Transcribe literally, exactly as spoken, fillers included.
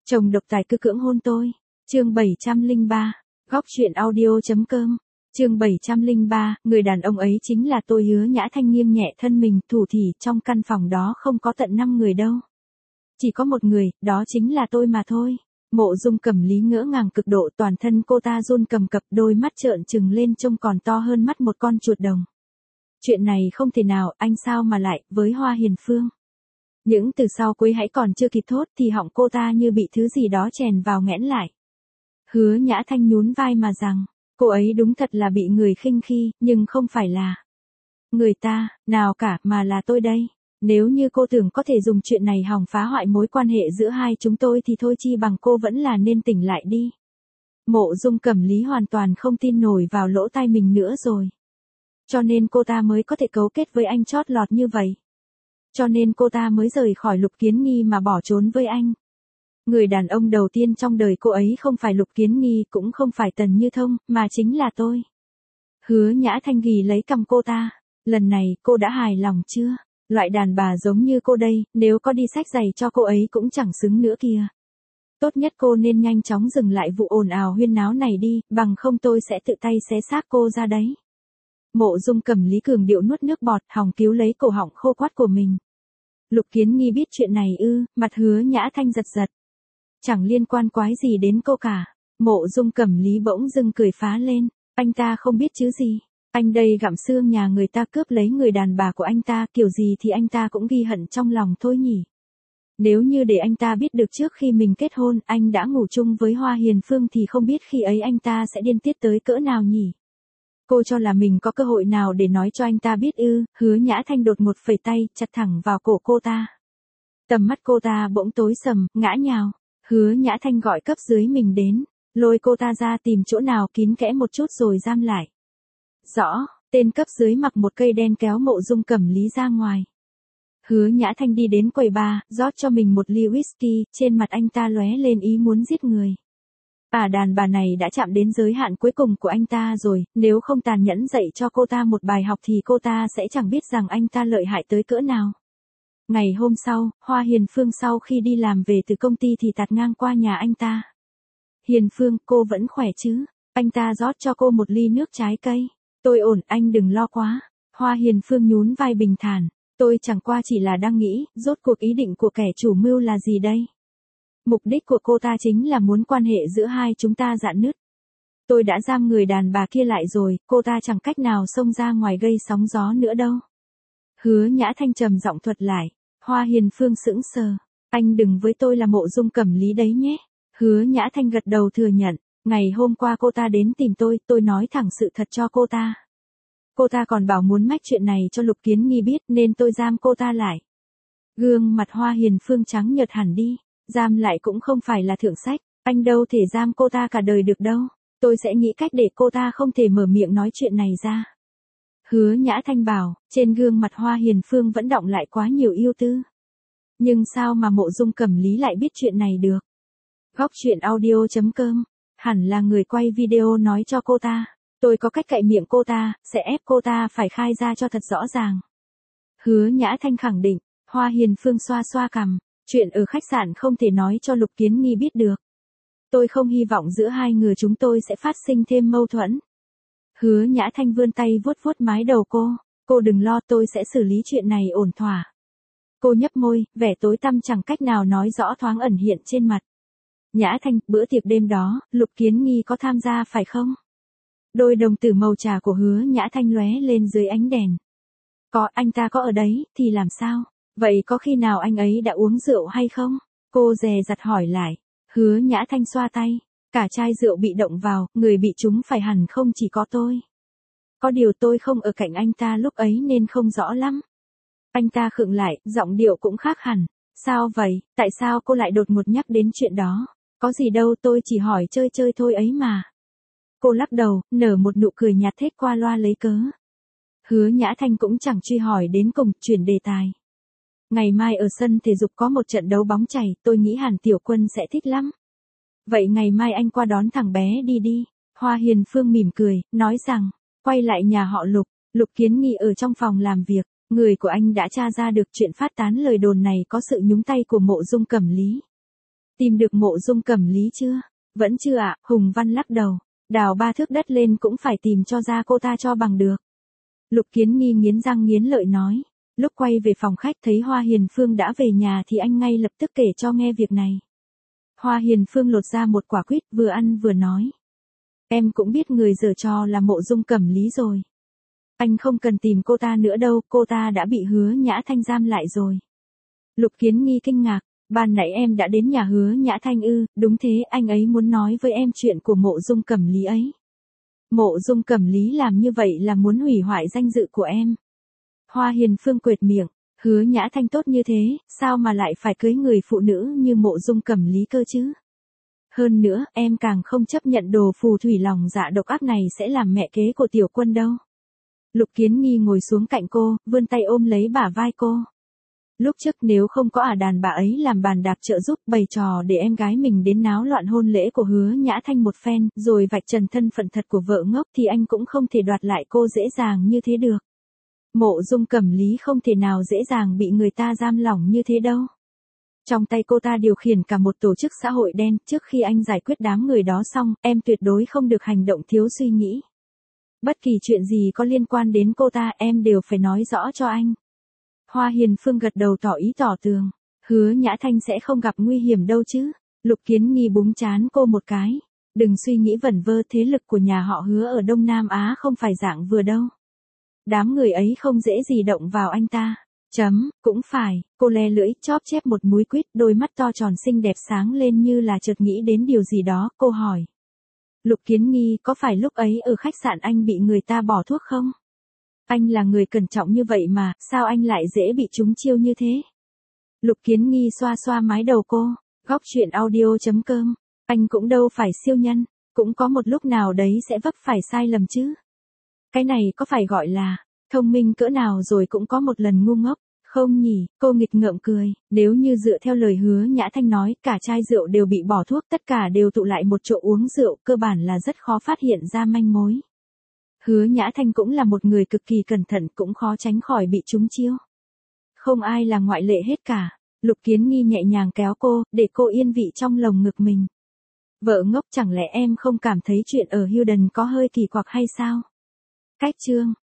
Chồng độc tài cứ cưỡng hôn tôi. Chương bảy trăm lẻ ba. Góc truyện audio.com. Chương bảy trăm lẻ ba, người đàn ông ấy chính là tôi. Hứa Nhã Thanh nghiêng nhẹ thân mình, thủ thỉ, trong căn phòng đó không có tận năm người đâu. Chỉ có một người, đó chính là tôi mà thôi. Mộ Dung Cẩm Lý ngỡ ngàng cực độ, toàn thân cô ta run cầm cập, đôi mắt trợn trừng lên trông còn to hơn mắt một con chuột đồng. Chuyện này không thể nào, anh sao mà lại, với Hoa Hiền Phương. Những từ sau cuối hãy còn chưa kịp thốt thì họng cô ta như bị thứ gì đó chèn vào nghẽn lại. Hứa Nhã Thanh nhún vai mà rằng, cô ấy đúng thật là bị người khinh khi, nhưng không phải là người ta, nào cả, mà là tôi đây. Nếu như cô tưởng có thể dùng chuyện này hòng phá hoại mối quan hệ giữa hai chúng tôi thì thôi chi bằng cô vẫn là nên tỉnh lại đi. Mộ Dung Cẩm Lý hoàn toàn không tin nổi vào lỗ tai mình nữa rồi. Cho nên cô ta mới có thể cấu kết với anh chót lọt như vậy. Cho nên cô ta mới rời khỏi Lục Kiến Nghi mà bỏ trốn với anh. Người đàn ông đầu tiên trong đời cô ấy không phải Lục Kiến Nghi, cũng không phải Tần Như Thông, mà chính là tôi. Hứa Nhã Thanh ghì lấy cằm cô ta. Lần này, cô đã hài lòng chưa? Loại đàn bà giống như cô đây, nếu có đi xách giày cho cô ấy cũng chẳng xứng nữa kìa. Tốt nhất cô nên nhanh chóng dừng lại vụ ồn ào huyên náo này đi, bằng không tôi sẽ tự tay xé xác cô ra đấy. Mộ Dung Cẩm Lý cường điệu nuốt nước bọt, hòng cứu lấy cổ họng khô quắt của mình. Lục Kiến Nghi biết chuyện này ư? Mặt Hứa Nhã Thanh giật giật. Chẳng liên quan quái gì đến cô cả. Mộ Dung Cẩm Lý bỗng dưng cười phá lên. Anh ta không biết chứ gì. Anh đây gặm xương nhà người ta, cướp lấy người đàn bà của anh ta, kiểu gì thì anh ta cũng ghi hận trong lòng thôi nhỉ. Nếu như để anh ta biết được trước khi mình kết hôn anh đã ngủ chung với Hoa Hiền Phương thì không biết khi ấy anh ta sẽ điên tiết tới cỡ nào nhỉ. Cô cho là mình có cơ hội nào để nói cho anh ta biết ư? Hứa Nhã Thanh đột một phẩy tay, chặt thẳng vào cổ cô ta. Tầm mắt cô ta bỗng tối sầm, ngã nhào. Hứa Nhã Thanh gọi cấp dưới mình đến, lôi cô ta ra tìm chỗ nào kín kẽ một chút rồi giam lại. Rõ, tên cấp dưới mặc một cây đen kéo Mộ Dung Cẩm Lý ra ngoài. Hứa Nhã Thanh đi đến quầy bar, rót cho mình một ly whisky, trên mặt anh ta lóe lên ý muốn giết người. À, đàn bà này đã chạm đến giới hạn cuối cùng của anh ta rồi, nếu không tàn nhẫn dạy cho cô ta một bài học thì cô ta sẽ chẳng biết rằng anh ta lợi hại tới cỡ nào. Ngày hôm sau, Hoa Hiền Phương sau khi đi làm về từ công ty thì tạt ngang qua nhà anh ta. Hiền Phương, cô vẫn khỏe chứ? Anh ta rót cho cô một ly nước trái cây. Tôi ổn, anh đừng lo quá. Hoa Hiền Phương nhún vai bình thản. Tôi chẳng qua chỉ là đang nghĩ, rốt cuộc ý định của kẻ chủ mưu là gì đây? Mục đích của cô ta chính là muốn quan hệ giữa hai chúng ta rạn nứt. Tôi đã giam người đàn bà kia lại rồi, cô ta chẳng cách nào xông ra ngoài gây sóng gió nữa đâu. Hứa Nhã Thanh trầm giọng thuật lại. Hoa Hiền Phương sững sờ. Anh đừng với tôi là Mộ Dung Cẩm Lý đấy nhé. Hứa Nhã Thanh gật đầu thừa nhận. Ngày hôm qua cô ta đến tìm tôi, tôi nói thẳng sự thật cho cô ta. Cô ta còn bảo muốn mách chuyện này cho Lục Kiến Nghi biết nên tôi giam cô ta lại. Gương mặt Hoa Hiền Phương trắng nhợt hẳn đi. Giam lại cũng không phải là thượng sách, anh đâu thể giam cô ta cả đời được đâu. Tôi sẽ nghĩ cách để cô ta không thể mở miệng nói chuyện này ra. Hứa Nhã Thanh bảo, trên gương mặt Hoa Hiền Phương vẫn đọng lại quá nhiều yêu tư. Nhưng sao mà Mộ Dung Cẩm Lý lại biết chuyện này được? Góc truyện audio.com. Hẳn là người quay video nói cho cô ta. Tôi có cách cạy miệng cô ta, sẽ ép cô ta phải khai ra cho thật rõ ràng. Hứa Nhã Thanh khẳng định. Hoa Hiền Phương xoa xoa cằm. Chuyện ở khách sạn không thể nói cho Lục Kiến Nghi biết được. Tôi không hy vọng giữa hai người chúng tôi sẽ phát sinh thêm mâu thuẫn. Hứa Nhã Thanh vươn tay vuốt vuốt mái đầu cô. Cô đừng lo, tôi sẽ xử lý chuyện này ổn thỏa. Cô nhấp môi, vẻ tối tăm chẳng cách nào nói rõ thoáng ẩn hiện trên mặt. Nhã Thanh, bữa tiệc đêm đó, Lục Kiến Nghi có tham gia phải không? Đôi đồng tử màu trà của Hứa Nhã Thanh lóe lên dưới ánh đèn. Có, anh ta có ở đấy, thì làm sao? Vậy có khi nào anh ấy đã uống rượu hay không? Cô dè dặt hỏi lại. Hứa Nhã Thanh xoa tay. Cả chai rượu bị động vào, người bị trúng phải hẳn không chỉ có tôi. Có điều tôi không ở cạnh anh ta lúc ấy nên không rõ lắm. Anh ta khựng lại, giọng điệu cũng khác hẳn. Sao vậy, tại sao cô lại đột ngột nhắc đến chuyện đó? Có gì đâu, tôi chỉ hỏi chơi chơi thôi ấy mà. Cô lắc đầu, nở một nụ cười nhạt thết qua loa lấy cớ. Hứa Nhã Thanh cũng chẳng truy hỏi đến cùng, chuyển đề tài. Ngày mai ở sân thể dục có một trận đấu bóng chày, tôi nghĩ hẳn Tiểu Quân sẽ thích lắm. Vậy ngày mai anh qua đón thằng bé đi đi. Hoa Hiền Phương mỉm cười, nói rằng, quay lại nhà họ Lục, Lục Kiến Nghi ở trong phòng làm việc, người của anh đã tra ra được chuyện phát tán lời đồn này có sự nhúng tay của Mộ Dung Cẩm Lý. Tìm được Mộ Dung Cẩm Lý chưa? Vẫn chưa ạ, Hùng Văn lắc đầu. Đào ba thước đất lên cũng phải tìm cho ra cô ta cho bằng được. Lục Kiến Nghi nghiến răng nghiến lợi nói. Lúc quay về phòng khách thấy Hoa Hiền Phương đã về nhà thì anh ngay lập tức kể cho nghe việc này. Hoa Hiền Phương lột ra một quả quýt vừa ăn vừa nói. Em cũng biết người giở trò là Mộ Dung Cẩm Lý rồi. Anh không cần tìm cô ta nữa đâu, cô ta đã bị Hứa Nhã Thanh giam lại rồi. Lục Kiến Nghi kinh ngạc, ban nãy em đã đến nhà Hứa Nhã Thanh ư? Đúng thế, anh ấy muốn nói với em chuyện của Mộ Dung Cẩm Lý ấy. Mộ Dung Cẩm Lý làm như vậy là muốn hủy hoại danh dự của em. Hoa Hiền Phương quệt miệng, Hứa Nhã Thanh tốt như thế, sao mà lại phải cưới người phụ nữ như Mộ Dung Cẩm Lý cơ chứ? Hơn nữa, em càng không chấp nhận đồ phù thủy lòng dạ độc ác này sẽ làm mẹ kế của tiểu quân đâu. Lục Kiến Nghi ngồi xuống cạnh cô, vươn tay ôm lấy bả vai cô. Lúc trước nếu không có ả đàn bà ấy làm bàn đạp trợ giúp bày trò để em gái mình đến náo loạn hôn lễ của Hứa Nhã Thanh một phen, rồi vạch trần thân phận thật của vợ ngốc thì anh cũng không thể đoạt lại cô dễ dàng như thế được. Mộ Dung Cẩm Lý không thể nào dễ dàng bị người ta giam lỏng như thế đâu. Trong tay cô ta điều khiển cả một tổ chức xã hội đen, trước khi anh giải quyết đám người đó xong, em tuyệt đối không được hành động thiếu suy nghĩ. Bất kỳ chuyện gì có liên quan đến cô ta em đều phải nói rõ cho anh. Hoa Hiền Phương gật đầu tỏ ý tỏ tường. Hứa Nhã Thanh sẽ không gặp nguy hiểm đâu chứ. Lục Kiến Nghi búng trán cô một cái. Đừng suy nghĩ vẩn vơ, thế lực của nhà họ Hứa ở Đông Nam Á không phải dạng vừa đâu. Đám người ấy không dễ gì động vào anh ta. Chấm, cũng phải, cô le lưỡi, chóp chép một múi quýt, đôi mắt to tròn xinh đẹp sáng lên như là chợt nghĩ đến điều gì đó, cô hỏi. Lục Kiến Nghi, có phải lúc ấy ở khách sạn anh bị người ta bỏ thuốc không? Anh là người cẩn trọng như vậy mà, sao anh lại dễ bị trúng chiêu như thế? Lục Kiến Nghi xoa xoa mái đầu cô, góc chuyện audio chấm com, anh cũng đâu phải siêu nhân, cũng có một lúc nào đấy sẽ vấp phải sai lầm chứ. Cái này có phải gọi là, thông minh cỡ nào rồi cũng có một lần ngu ngốc, không nhỉ? Cô nghịch ngợm cười, nếu như dựa theo lời Hứa Nhã Thanh nói, cả chai rượu đều bị bỏ thuốc, tất cả đều tụ lại một chỗ uống rượu, cơ bản là rất khó phát hiện ra manh mối. Hứa Nhã Thanh cũng là một người cực kỳ cẩn thận, cũng khó tránh khỏi bị trúng chiêu. Không ai là ngoại lệ hết cả. Lục Kiến Nghi nhẹ nhàng kéo cô, để cô yên vị trong lồng ngực mình. Vợ ngốc, chẳng lẽ em không cảm thấy chuyện ở Hilden có hơi kỳ quặc hay sao? Cách chương